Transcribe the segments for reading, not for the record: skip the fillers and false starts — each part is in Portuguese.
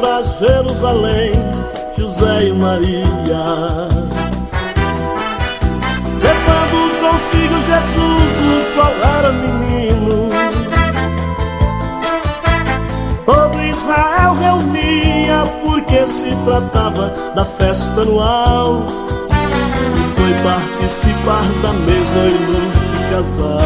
pra Jerusalém, José e Maria, levando consigo Jesus, o qual era menino. Todo Israel reunia, porque se tratava da festa anual, e foi participar da mesma ilustre casal.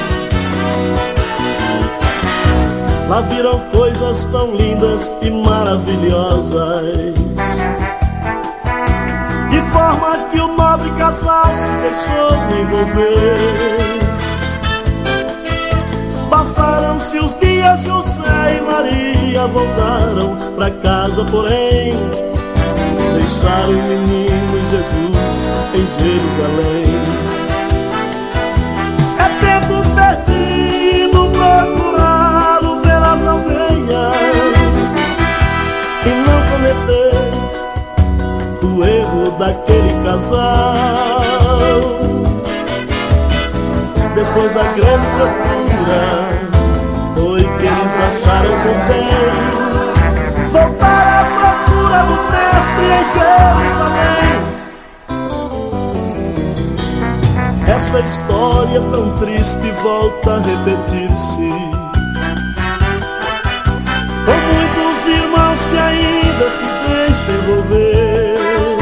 Lá viram coisas tão lindas e maravilhosas, de forma que o nobre casal se deixou envolver. Passaram-se os dias, José e Maria voltaram pra casa, porém deixaram o menino Jesus em Jerusalém. É tempo perdido procurá-lo pelas aldeias e não cometer o erro daquele casal. Depois da grande procura, foi que eles acharam por bem voltar à procura do mestre em Jerusalém. Esta história tão triste volta a repetir-se, com muitos irmãos que ainda se deixam envolver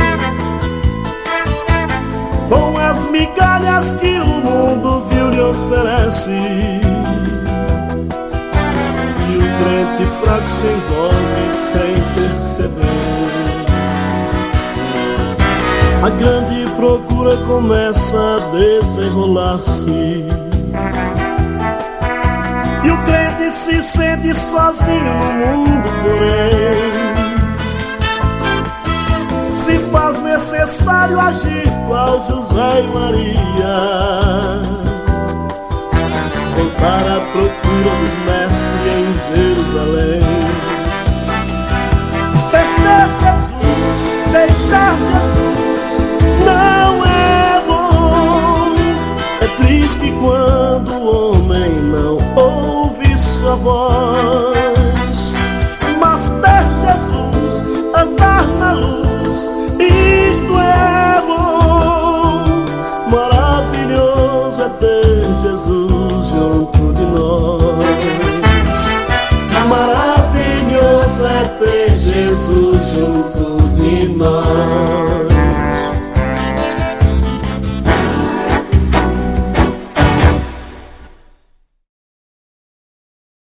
com as migalhas que o mundo vil lhe oferece, e o crente fraco se envolve sem perceber. A grande procura começa a desenrolar-se, e o crente se sente sozinho no mundo, porém se faz necessário agir qual José e Maria, voltar à procura do mestre em Jerusalém. Perder Jesus, deixar Jesus, não é bom. É triste quando o homem não ouve sua voz, mas ter Jesus, andar na luz, isto é bom. Maravilhoso é ter Jesus junto de nós. Maravilhoso é ter Jesus junto de nós.